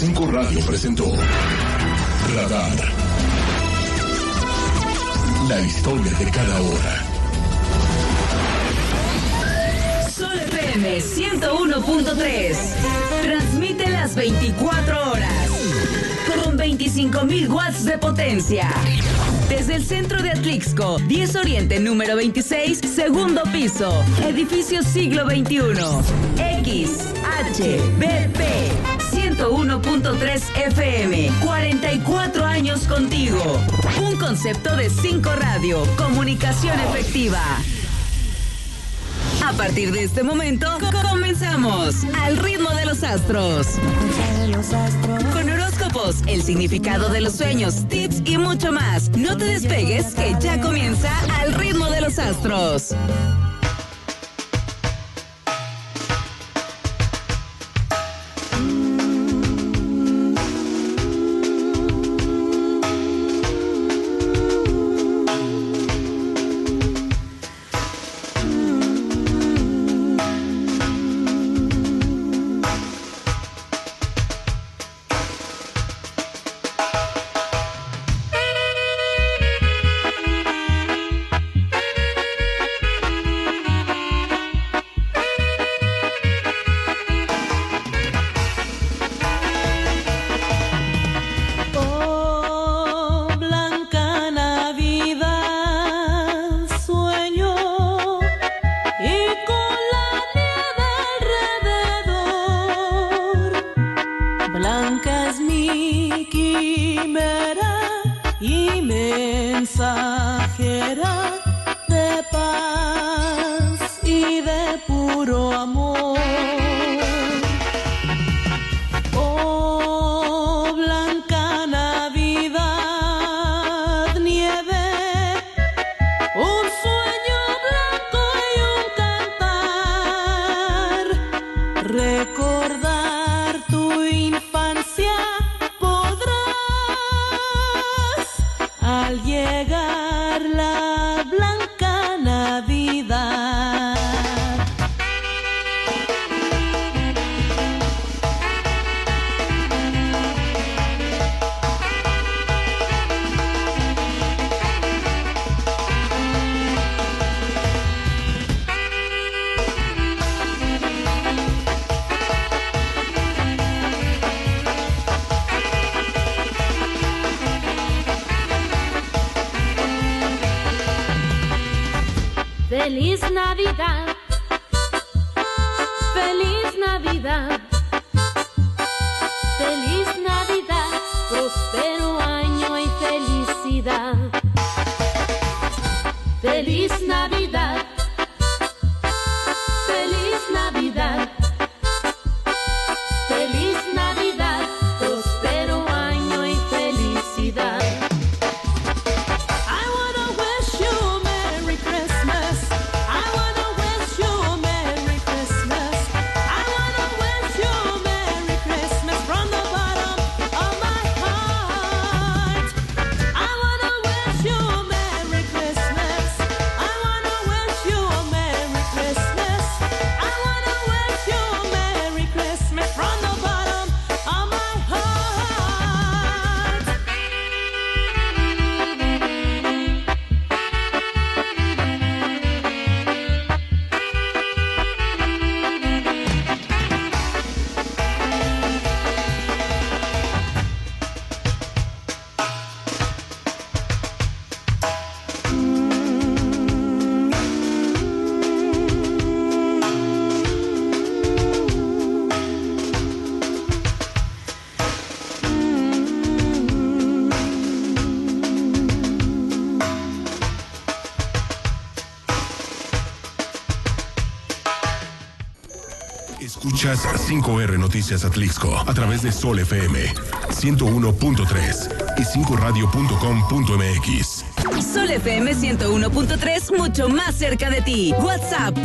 5 Radio presentó Radar. La historia de cada hora. Sol FM 101.3. Transmite las 24 horas. Con 25.000 watts de potencia. Desde el centro de Atlixco, 10 Oriente, número 26, segundo piso. Edificio siglo XXI. XHBP 101.3 FM. 44 años contigo. Un concepto de 5 Radio. Comunicación efectiva. A partir de este momento, comenzamos Al ritmo de los astros. Con horóscopos, el significado de los sueños, tips y mucho más. No te despegues, que ya comienza Al ritmo de los astros. Feliz Navidad, feliz Navidad, feliz Navidad, próspero año y felicidad. Feliz Navidad, feliz Navidad, feliz Navidad, próspero año y felicidad. Escuchas 5R Noticias Atlixco a través de Sol FM 101.3 y 5radio.com.mx. Sol FM 101.3, mucho más cerca de ti. WhatsApp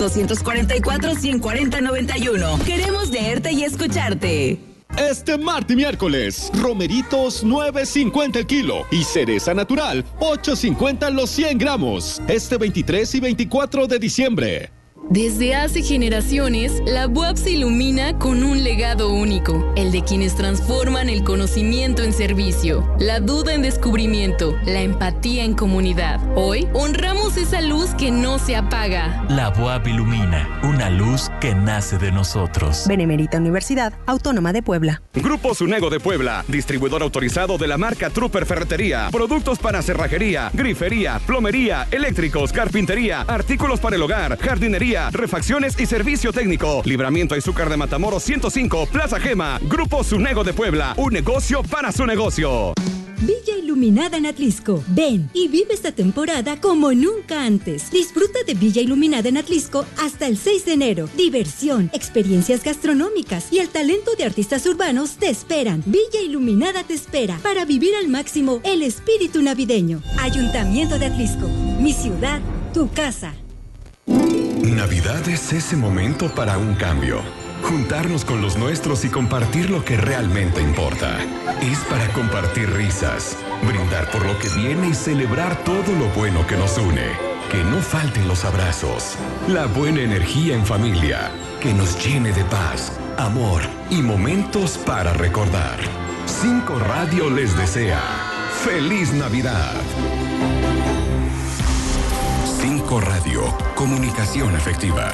244-140-91. Queremos leerte y escucharte. Este martes y miércoles, romeritos 9.50 el kilo y cereza natural 8.50 los 100 gramos. Este 23 y 24 de diciembre. Desde hace generaciones, la BUAP se ilumina con un legado único, el de quienes transforman el conocimiento en servicio, la duda en descubrimiento, la empatía en comunidad. Hoy, honramos esa luz que no se apaga. La BUAP ilumina, una luz que nace de nosotros. Benemérita Universidad Autónoma de Puebla. Grupo Sunego de Puebla, distribuidor autorizado de la marca Trooper Ferretería. Productos para cerrajería, grifería, plomería, eléctricos, carpintería, artículos para el hogar, jardinería, refacciones y servicio técnico. Libramiento Izúcar de Matamoros 105, Plaza Gema. Grupo Sunego de Puebla, un negocio para su negocio. Villa Iluminada en Atlisco. Ven y vive esta temporada como nunca antes. Disfruta de Villa Iluminada en Atlisco hasta el 6 de enero. Diversión, experiencias gastronómicas y el talento de artistas urbanos te esperan. Villa Iluminada te espera para vivir al máximo el espíritu navideño. Ayuntamiento de Atlisco. Mi ciudad, tu casa. Navidad es ese momento para un cambio. Juntarnos con los nuestros y compartir lo que realmente importa. Es para compartir risas, brindar por lo que viene y celebrar todo lo bueno que nos une. Que no falten los abrazos, la buena energía en familia, que nos llene de paz, amor y momentos para recordar. 5 Radio les desea ¡Feliz Navidad! 5 Radio, comunicación efectiva.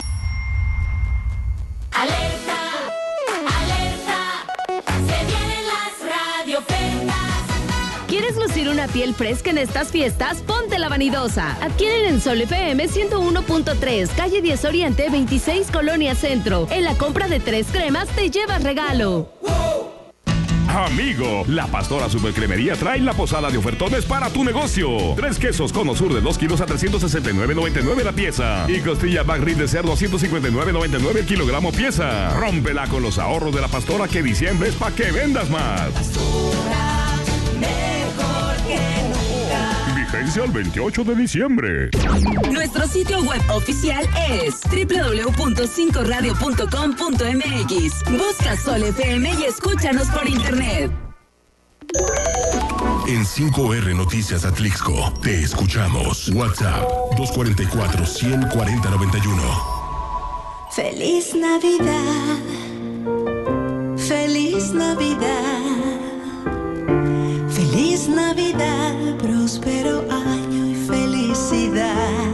Alerta, alerta, se vienen las radioferias. ¿Quieres lucir una piel fresca en estas fiestas? Ponte la vanidosa. Adquieren en Sol FM 101.3, calle 10 Oriente, 26 Colonia Centro. En la compra de 3 cremas te llevas regalo. Amigo, la Pastora Supercremería trae la posada de ofertones para tu negocio. 3 quesos Cono Sur de 2 kilos a 369.99 la pieza. Y costilla Back Rib de cerdo a 159.99 el kilogramo pieza. Rómpela con los ahorros de la Pastora, que diciembre es para que vendas más. Pastora, mejor que nunca. Vigencia el 28 de diciembre. Nuestro sitio web oficial es www.5radio.com.mx. Busca Sol FM y escúchanos por internet. En 5R Noticias Atlixco, te escuchamos. WhatsApp 244-140-91. Feliz Navidad. Feliz Navidad. Feliz Navidad, próspero año y felicidad.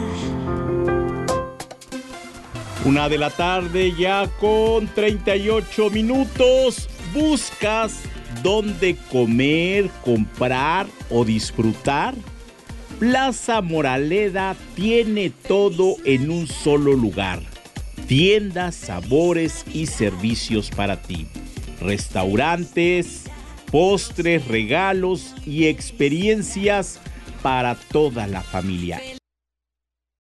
1 de la tarde ya con 38 minutos. ¿Buscas dónde comer, comprar o disfrutar? Plaza Moraleda tiene todo en un solo lugar. Tiendas, sabores y servicios para ti. Restaurantes, postres, regalos y experiencias para toda la familia.